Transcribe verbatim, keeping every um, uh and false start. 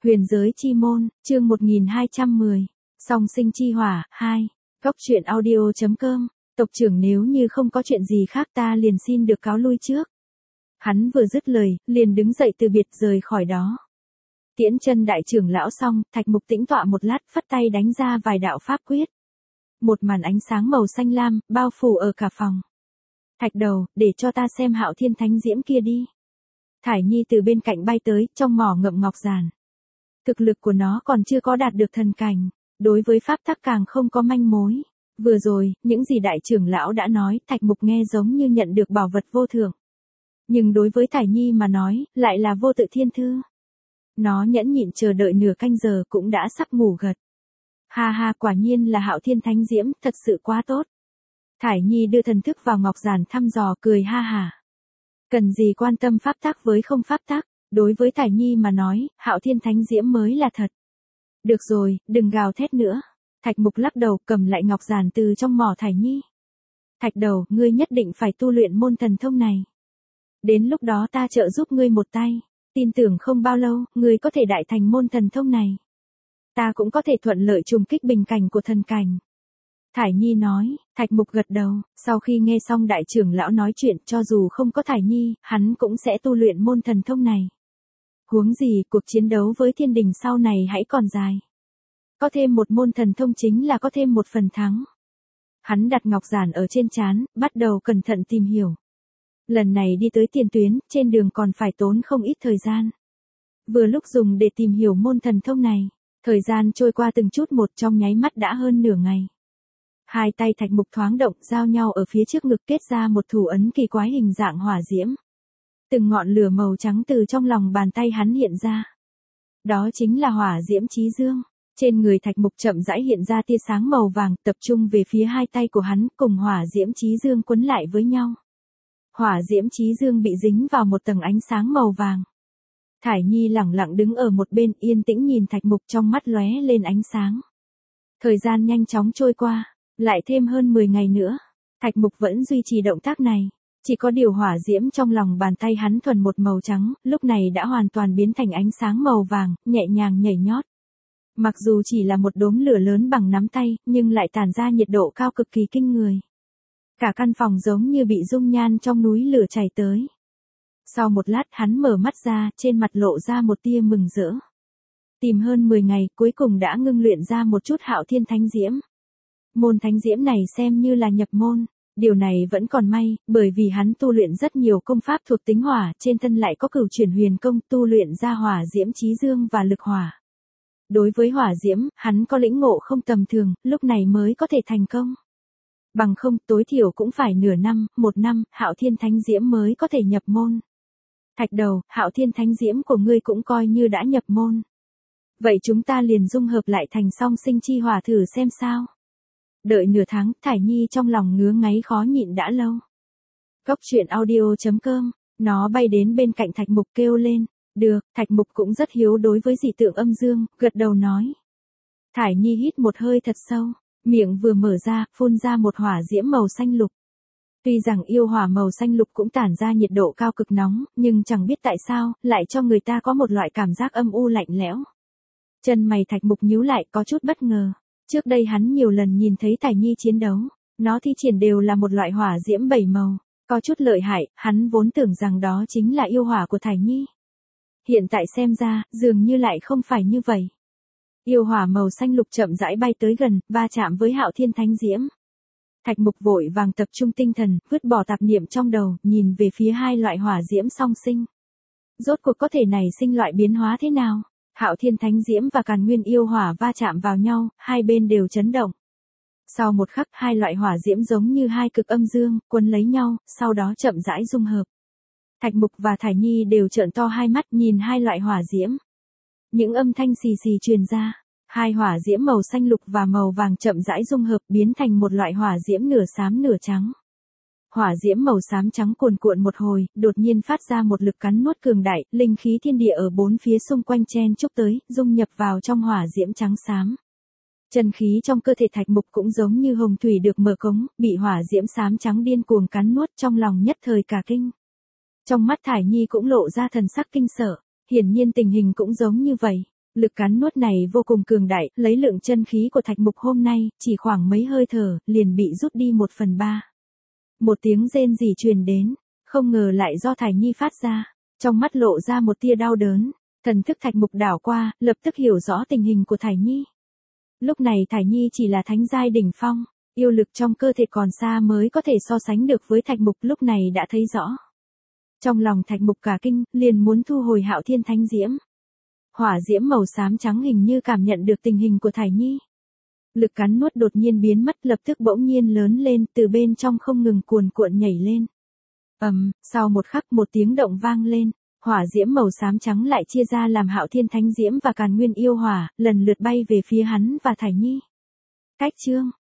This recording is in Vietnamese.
Huyền giới chi môn, chương một nghìn hai trăm mười. Song sinh chi hỏa, hai. Góc truyện audio.com. Tộc trưởng nếu như không có chuyện gì khác ta liền xin được cáo lui trước. Hắn vừa dứt lời, liền đứng dậy từ biệt rời khỏi đó. Tiễn chân đại trưởng lão xong, Thạch Mục tĩnh tọa một lát, phất tay đánh ra vài đạo pháp quyết. Một màn ánh sáng màu xanh lam, bao phủ ở cả phòng. Thạch đầu, để cho ta xem Hạo Thiên Thánh Diễm kia đi. Thải Nhi từ bên cạnh bay tới, trong mỏ ngậm ngọc giản. Thực lực của nó còn chưa có đạt được thần cảnh, đối với pháp tắc càng không có manh mối. Vừa rồi, những gì đại trưởng lão đã nói, Thạch Mục nghe giống như nhận được bảo vật vô thượng. Nhưng đối với Thải Nhi mà nói, lại là vô tự thiên thư. Nó nhẫn nhịn chờ đợi nửa canh giờ cũng đã sắp ngủ gật. Ha ha, quả nhiên là Hạo Thiên Thánh Diễm, thật sự quá tốt. Thải Nhi đưa thần thức vào ngọc giản thăm dò cười ha hả. Cần gì quan tâm pháp tắc với không pháp tắc, đối với Thải Nhi mà nói, Hạo Thiên Thánh Diễm mới là thật. Được rồi, đừng gào thét nữa. Thạch Mục lắc đầu cầm lại ngọc giản từ trong mỏ Thải Nhi. Thạch đầu, ngươi nhất định phải tu luyện môn thần thông này. Đến lúc đó ta trợ giúp ngươi một tay, tin tưởng không bao lâu, ngươi có thể đại thành môn thần thông này. Ta cũng có thể thuận lợi trùng kích bình cảnh của thần cảnh. Thải Nhi nói. Thạch Mục gật đầu, sau khi nghe xong đại trưởng lão nói chuyện, cho dù không có Thải Nhi, hắn cũng sẽ tu luyện môn thần thông này. Huống gì, cuộc chiến đấu với thiên đình sau này hãy còn dài. Có thêm một môn thần thông chính là có thêm một phần thắng. Hắn đặt ngọc giản ở trên trán, bắt đầu cẩn thận tìm hiểu. Lần này đi tới tiền tuyến, trên đường còn phải tốn không ít thời gian. Vừa lúc dùng để tìm hiểu môn thần thông này, thời gian trôi qua từng chút một, trong nháy mắt đã hơn nửa ngày. Hai tay Thạch Mục thoáng động, giao nhau ở phía trước ngực, kết ra một thủ ấn kỳ quái hình dạng hỏa diễm. Từng ngọn lửa màu trắng từ trong lòng bàn tay hắn hiện ra. Đó chính là hỏa diễm chí dương. Trên người Thạch Mục chậm rãi hiện ra tia sáng màu vàng, tập trung về phía hai tay của hắn, cùng hỏa diễm chí dương quấn lại với nhau. Hỏa diễm chí dương bị dính vào một tầng ánh sáng màu vàng. Thải Nhi lẳng lặng đứng ở một bên, yên tĩnh nhìn Thạch Mục, trong mắt lóe lên ánh sáng. Thời gian nhanh chóng trôi qua, lại thêm hơn mười ngày nữa. Thạch Mục vẫn duy trì động tác này. Chỉ có điều hỏa diễm trong lòng bàn tay hắn thuần một màu trắng, lúc này đã hoàn toàn biến thành ánh sáng màu vàng, nhẹ nhàng nhảy nhót. Mặc dù chỉ là một đốm lửa lớn bằng nắm tay, nhưng lại tản ra nhiệt độ cao cực kỳ kinh người. Cả căn phòng giống như bị dung nhan trong núi lửa chảy tới. Sau một lát hắn mở mắt ra, trên mặt lộ ra một tia mừng rỡ. Tìm hơn mười ngày, cuối cùng đã ngưng luyện ra một chút Hạo Thiên Thánh Diễm. Môn Thánh Diễm này xem như là nhập môn. Điều này vẫn còn may, bởi vì hắn tu luyện rất nhiều công pháp thuộc tính hỏa, trên thân lại có cửu chuyển huyền công, tu luyện ra hỏa diễm chí dương và lực hỏa. Đối với hỏa diễm, hắn có lĩnh ngộ không tầm thường, lúc này mới có thể thành công. Bằng không, tối thiểu cũng phải nửa năm, một năm, Hạo Thiên Thánh Diễm mới có thể nhập môn. Thạch đầu, Hạo Thiên Thánh Diễm của ngươi cũng coi như đã nhập môn. Vậy chúng ta liền dung hợp lại thành song sinh chi hỏa thử xem sao. Đợi nửa tháng, Thải Nhi trong lòng ngứa ngáy khó nhịn đã lâu. Góc truyện audio.com, nó bay đến bên cạnh Thạch Mục kêu lên. Được, Thạch Mục cũng rất hiếu đối với dị tượng âm dương, gật đầu nói. Thải Nhi hít một hơi thật sâu, miệng vừa mở ra, phun ra một hỏa diễm màu xanh lục. Tuy rằng yêu hỏa màu xanh lục cũng tản ra nhiệt độ cao cực nóng, nhưng chẳng biết tại sao, lại cho người ta có một loại cảm giác âm u lạnh lẽo. Chân mày Thạch Mục nhíu lại, có chút bất ngờ. Trước đây hắn nhiều lần nhìn thấy Thải Nhi chiến đấu, nó thi triển đều là một loại hỏa diễm bảy màu, có chút lợi hại, hắn vốn tưởng rằng đó chính là yêu hỏa của Thải Nhi. Hiện tại xem ra, dường như lại không phải như vậy. Yêu hỏa màu xanh lục chậm rãi bay tới gần, va chạm với Hạo Thiên Thánh Diễm. Thạch Mục vội vàng tập trung tinh thần, vứt bỏ tạp niệm trong đầu, nhìn về phía hai loại hỏa diễm song sinh. Rốt cuộc có thể nảy sinh loại biến hóa thế nào? Hạo Thiên Thánh Diễm và Càn Nguyên yêu hỏa va chạm vào nhau, hai bên đều chấn động. Sau một khắc, hai loại hỏa diễm giống như hai cực âm dương, quấn lấy nhau, sau đó chậm rãi dung hợp. Thạch Mục và Thải Nhi đều trợn to hai mắt nhìn hai loại hỏa diễm. Những âm thanh xì xì truyền ra, hai hỏa diễm màu xanh lục và màu vàng chậm rãi dung hợp biến thành một loại hỏa diễm nửa xám nửa trắng. Hỏa diễm màu xám trắng cuồn cuộn một hồi, đột nhiên phát ra một lực cắn nuốt cường đại, linh khí thiên địa ở bốn phía xung quanh chen chúc tới, dung nhập vào trong hỏa diễm trắng xám. Chân khí trong cơ thể Thạch Mục cũng giống như hồng thủy được mở cống, bị hỏa diễm xám trắng điên cuồng cắn nuốt, trong lòng nhất thời cả kinh. Trong mắt Thải Nhi cũng lộ ra thần sắc kinh sợ, hiển nhiên tình hình cũng giống như vậy. Lực cắn nuốt này vô cùng cường đại, lấy lượng chân khí của Thạch Mục hôm nay, chỉ khoảng mấy hơi thở, liền bị rút đi một phần ba. Một tiếng rên rỉ truyền đến, không ngờ lại do Thải Nhi phát ra, trong mắt lộ ra một tia đau đớn, thần thức Thạch Mục đảo qua, lập tức hiểu rõ tình hình của Thải Nhi. Lúc này Thải Nhi chỉ là thánh giai đỉnh phong, yêu lực trong cơ thể còn xa mới có thể so sánh được với Thạch Mục, lúc này đã thấy rõ. Trong lòng Thạch Mục cả kinh, liền muốn thu hồi Hạo Thiên Thánh Diễm. Hỏa diễm màu xám trắng hình như cảm nhận được tình hình của Thải Nhi. Lực cắn nuốt đột nhiên biến mất, lập tức bỗng nhiên lớn lên, từ bên trong không ngừng cuồn cuộn nhảy lên. Ầm, um, sau một khắc một tiếng động vang lên, hỏa diễm màu xám trắng lại chia ra làm Hạo Thiên Thánh Diễm và Càn Nguyên Yêu Hỏa, lần lượt bay về phía hắn và Thải Nhi. Cách chương